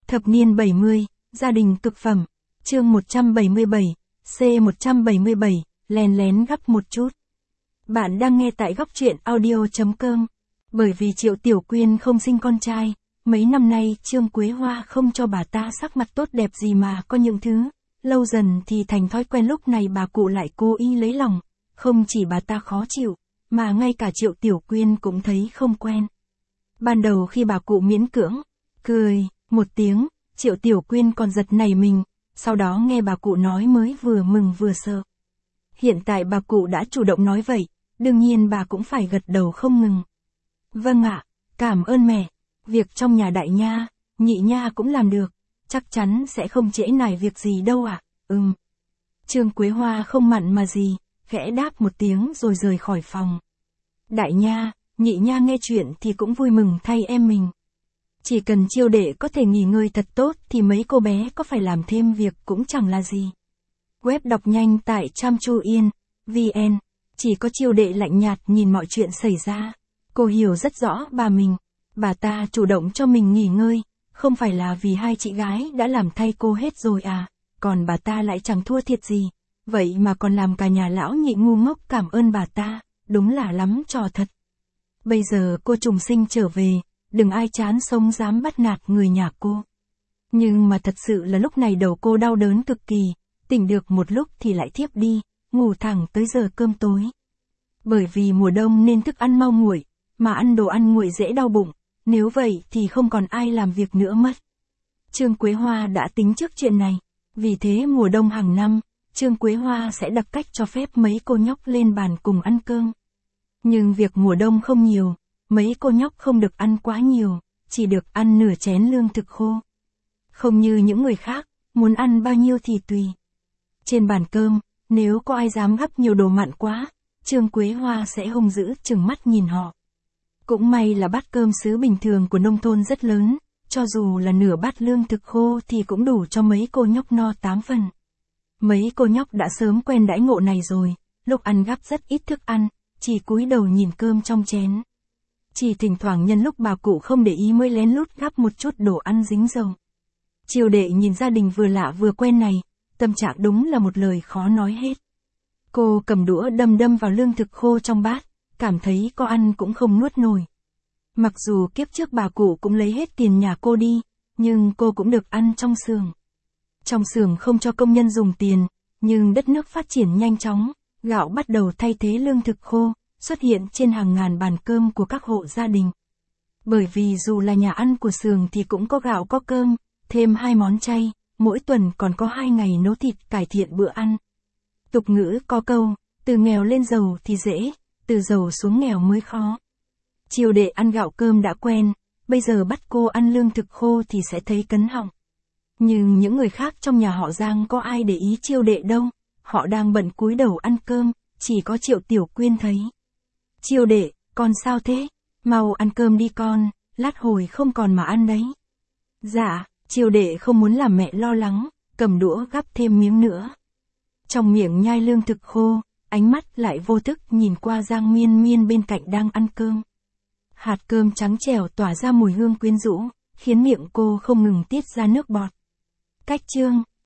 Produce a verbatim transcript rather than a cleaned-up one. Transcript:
Thập niên bảy mươi, gia đình cực phẩm. Chương một trăm bảy mươi bảy, C một trăm bảy mươi bảy, lén lén gắp một chút. Bạn đang nghe tại góc truyện audio chấm com. Bởi vì Triệu Tiểu Quyên không sinh con trai, mấy năm nay Trương Quế Hoa không cho bà ta sắc mặt tốt đẹp gì mà có những thứ. Lâu dần thì thành thói quen, lúc này bà cụ lại cố ý lấy lòng. Không chỉ bà ta khó chịu, mà ngay cả Triệu Tiểu Quyên cũng thấy không quen. Ban đầu khi bà cụ miễn cưỡng, cười, một tiếng, Triệu Tiểu Quyên còn giật nảy mình, sau đó nghe bà cụ nói mới vừa mừng vừa sợ. Hiện tại bà cụ đã chủ động nói vậy, đương nhiên bà cũng phải gật đầu không ngừng. Vâng ạ, cảm ơn mẹ, việc trong nhà đại nha, nhị nha cũng làm được, chắc chắn sẽ không trễ nải việc gì đâu ạ, à? Ừm. Trương Quế Hoa không mặn mà gì, khẽ đáp một tiếng rồi rời khỏi phòng. Đại nha, nhị nha nghe chuyện thì cũng vui mừng thay em mình. Chỉ cần Chiêu đệ có thể nghỉ ngơi thật tốt thì mấy cô bé có phải làm thêm việc cũng chẳng là gì. Web đọc nhanh tại Cham Chu Yên, vn. Chỉ có Chiêu đệ lạnh nhạt nhìn mọi chuyện xảy ra. Cô hiểu rất rõ bà mình. Bà ta chủ động cho mình nghỉ ngơi, không phải là vì hai chị gái đã làm thay cô hết rồi à, còn bà ta lại chẳng thua thiệt gì. Vậy mà còn làm cả nhà lão nhị ngu ngốc cảm ơn bà ta, đúng là lắm trò thật. Bây giờ cô trùng sinh trở về, đừng ai chán sống dám bắt nạt người nhà cô. Nhưng mà thật sự là lúc này đầu cô đau đớn cực kỳ, tỉnh được một lúc thì lại thiếp đi, ngủ thẳng tới giờ cơm tối. Bởi vì mùa đông nên thức ăn mau nguội, mà ăn đồ ăn nguội dễ đau bụng, nếu vậy thì không còn ai làm việc nữa mất. Trương Quế Hoa đã tính trước chuyện này, vì thế mùa đông hàng năm, Trương Quế Hoa sẽ đặc cách cho phép mấy cô nhóc lên bàn cùng ăn cơm. Nhưng việc mùa đông không nhiều, mấy cô nhóc không được ăn quá nhiều, chỉ được ăn nửa chén lương thực khô. Không như những người khác, muốn ăn bao nhiêu thì tùy. Trên bàn cơm, nếu có ai dám gắp nhiều đồ mặn quá, Trương Quế Hoa sẽ hung dữ trừng mắt nhìn họ. Cũng may là bát cơm sứ bình thường của nông thôn rất lớn, cho dù là nửa bát lương thực khô thì cũng đủ cho mấy cô nhóc no tám phần. Mấy cô nhóc đã sớm quen đãi ngộ này rồi, lúc ăn gắp rất ít thức ăn, chỉ cúi đầu nhìn cơm trong chén. Chỉ thỉnh thoảng nhân lúc bà cụ không để ý mới lén lút gắp một chút đồ ăn dính dầu. Chiêu đệ nhìn gia đình vừa lạ vừa quen này, tâm trạng đúng là một lời khó nói hết. Cô cầm đũa đâm đâm vào lương thực khô trong bát, cảm thấy có ăn cũng không nuốt nổi. Mặc dù kiếp trước bà cụ cũng lấy hết tiền nhà cô đi, nhưng cô cũng được ăn trong xưởng. Trong xưởng không cho công nhân dùng tiền, nhưng đất nước phát triển nhanh chóng, gạo bắt đầu thay thế lương thực khô, xuất hiện trên hàng ngàn bàn cơm của các hộ gia đình. Bởi vì dù là nhà ăn của xưởng thì cũng có gạo có cơm, thêm hai món chay, mỗi tuần còn có hai ngày nấu thịt cải thiện bữa ăn. Tục ngữ có câu, từ nghèo lên giàu thì dễ, từ giàu xuống nghèo mới khó. Chiêu đệ ăn gạo cơm đã quen, bây giờ bắt cô ăn lương thực khô thì sẽ thấy cấn họng. Nhưng những người khác trong nhà họ Giang có ai để ý Chiêu đệ đâu, họ đang bận cúi đầu ăn cơm, chỉ có Triệu Tiểu Quyên thấy. Chiêu đệ, con sao thế? Mau ăn cơm đi con, lát hồi không còn mà ăn đấy. Dạ, Chiêu đệ không muốn làm mẹ lo lắng, cầm đũa gắp thêm miếng nữa. Trong miệng nhai lương thực khô, ánh mắt lại vô thức nhìn qua Giang Miên Miên bên cạnh đang ăn cơm. Hạt cơm trắng trẻo tỏa ra mùi hương quyến rũ, khiến miệng cô không ngừng tiết ra nước bọt. Cách chương